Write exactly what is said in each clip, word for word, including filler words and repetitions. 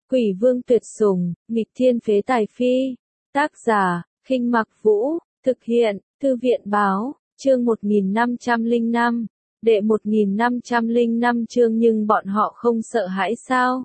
Quỷ vương tuyệt sủng, nghịch thiên phế tài phi. Tác giả, Khinh Mặc Vũ, thực hiện, Thư viện báo, chương một nghìn năm trăm lẻ năm, đệ một nghìn năm trăm lẻ năm chương nhưng bọn họ không sợ hãi sao?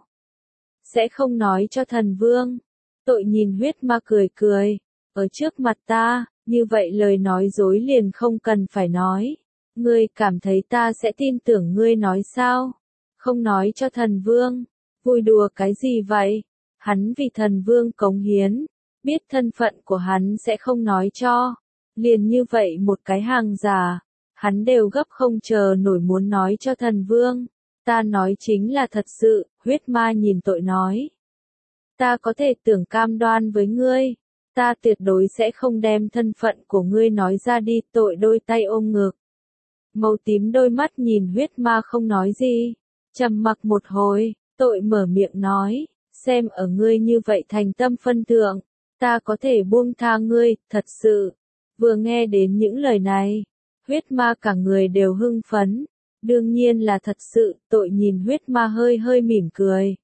Sẽ không nói cho thần vương. Tội nhìn huyết ma cười cười, ở trước mặt ta, như vậy lời nói dối liền không cần phải nói. Ngươi cảm thấy ta sẽ tin tưởng ngươi nói sao? Không nói cho thần vương. Vui đùa cái gì vậy? Hắn vì thần vương cống hiến, biết thân phận của hắn sẽ không nói cho. Liền như vậy một cái hàng giả, hắn đều gấp không chờ nổi muốn nói cho thần vương. Ta nói chính là thật sự, huyết ma nhìn tội nói. Ta có thể tưởng cam đoan với ngươi, ta tuyệt đối sẽ không đem thân phận của ngươi nói ra đi. Tội đôi tay ôm ngực, màu tím đôi mắt nhìn huyết ma không nói gì, trầm mặc một hồi. Tội mở miệng nói, xem ở ngươi như vậy thành tâm phân thượng, ta có thể buông tha ngươi, thật sự. Vừa nghe đến những lời này, huyết ma cả người đều hưng phấn, đương nhiên là thật sự. Tội nhìn huyết ma hơi hơi mỉm cười.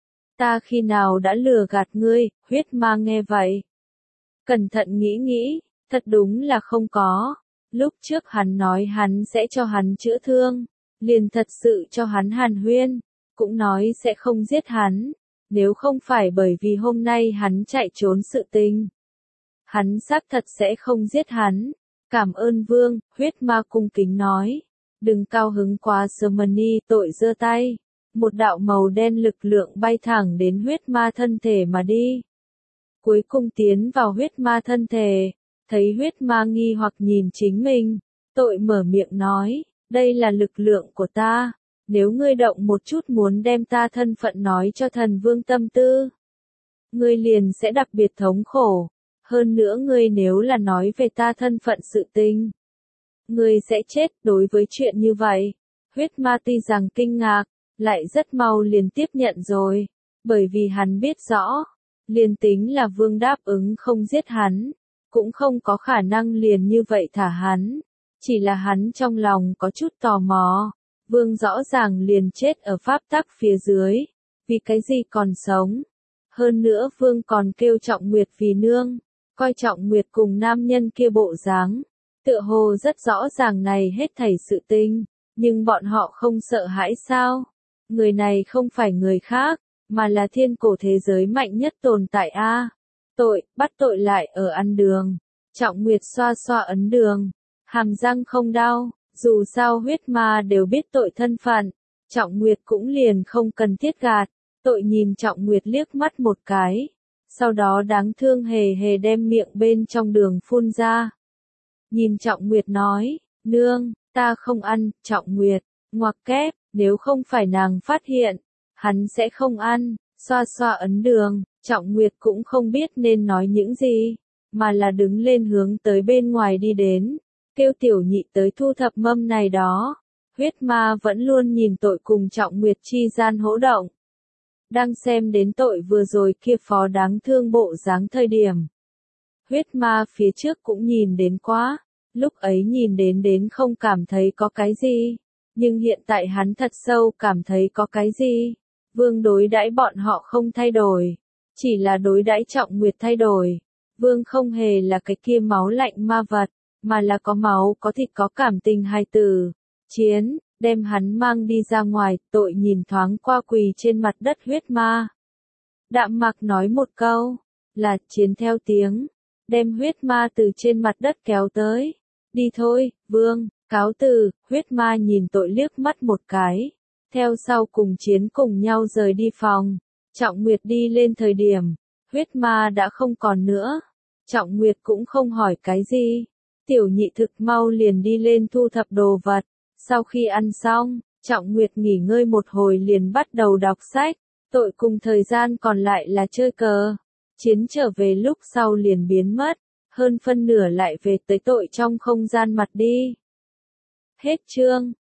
Ta khi nào đã lừa gạt ngươi? Huyết ma nghe vậy, cẩn thận nghĩ nghĩ, thật đúng là không có. Lúc trước hắn nói hắn sẽ cho hắn chữa thương, liền thật sự cho hắn hàn huyên, cũng nói sẽ không giết hắn, nếu không phải bởi vì hôm nay hắn chạy trốn sự tình. Hắn xác thật sẽ không giết hắn. Cảm ơn vương, huyết ma cung kính nói. Đừng cao hứng quá Germany. Tội giơ tay, một đạo màu đen lực lượng bay thẳng đến huyết ma thân thể mà đi. Cuối cùng tiến vào huyết ma thân thể, thấy huyết ma nghi hoặc nhìn chính mình. Tội mở miệng nói, đây là lực lượng của ta. Nếu ngươi động một chút muốn đem ta thân phận nói cho thần vương tâm tư, ngươi liền sẽ đặc biệt thống khổ. Hơn nữa ngươi nếu là nói về ta thân phận sự tình, ngươi sẽ chết. Đối với chuyện như vậy, huyết ma tuy rằng kinh ngạc, lại rất mau liền tiếp nhận rồi, bởi vì hắn biết rõ, liền tính là vương đáp ứng không giết hắn, cũng không có khả năng liền như vậy thả hắn, chỉ là hắn trong lòng có chút tò mò. Vương rõ ràng liền chết ở pháp tắc phía dưới, vì cái gì còn sống? Hơn nữa vương còn kêu Trọng Nguyệt vì nương, coi Trọng Nguyệt cùng nam nhân kia bộ dáng, tựa hồ rất rõ ràng này hết thảy sự tình, nhưng bọn họ không sợ hãi sao? Người này không phải người khác, mà là thiên cổ thế giới mạnh nhất tồn tại a. Tội, bắt tội lại ở ăn đường. Trọng Nguyệt xoa xoa ấn đường, hàm răng không đau. Dù sao huyết ma đều biết tội thân phận, Trọng Nguyệt cũng liền không cần thiết gạt. Tội nhìn Trọng Nguyệt liếc mắt một cái, sau đó đáng thương hề hề đem miệng bên trong đường phun ra. Nhìn Trọng Nguyệt nói, nương, ta không ăn. Trọng Nguyệt, ngoặc kép, nếu không phải nàng phát hiện, hắn sẽ không ăn. Xoa xoa ấn đường, Trọng Nguyệt cũng không biết nên nói những gì, mà là đứng lên hướng tới bên ngoài đi đến. Kêu tiểu nhị tới thu thập mâm này đó. Huyết ma vẫn luôn nhìn tội cùng Trọng Nguyệt chi gian hỗ động. Đang xem đến tội vừa rồi kia phó đáng thương bộ dáng thời điểm. Huyết ma phía trước cũng nhìn đến quá, lúc ấy nhìn đến đến không cảm thấy có cái gì, nhưng hiện tại hắn thật sâu cảm thấy có cái gì. Vương đối đãi bọn họ không thay đổi, chỉ là đối đãi Trọng Nguyệt thay đổi. Vương không hề là cái kia máu lạnh ma vật, mà là có máu có thịt có cảm tình hài tử. Chiến, đem hắn mang đi ra ngoài. Tội nhìn thoáng qua quỳ trên mặt đất huyết ma, đạm mạc nói một câu, là Chiến theo tiếng, đem huyết ma từ trên mặt đất kéo tới. Đi thôi, vương, cáo từ. Huyết ma nhìn tội liếc mắt một cái, theo sau cùng Chiến cùng nhau rời đi phòng. Trọng Nguyệt đi lên thời điểm, huyết ma đã không còn nữa. Trọng Nguyệt cũng không hỏi cái gì. Tiểu nhị thực mau liền đi lên thu thập đồ vật. Sau khi ăn xong, Trọng Nguyệt nghỉ ngơi một hồi liền bắt đầu đọc sách. Tội cùng thời gian còn lại là chơi cờ. Chiến trở về lúc sau liền biến mất, hơn phân nửa lại về tới tội trong không gian mặt đi. Hết chương.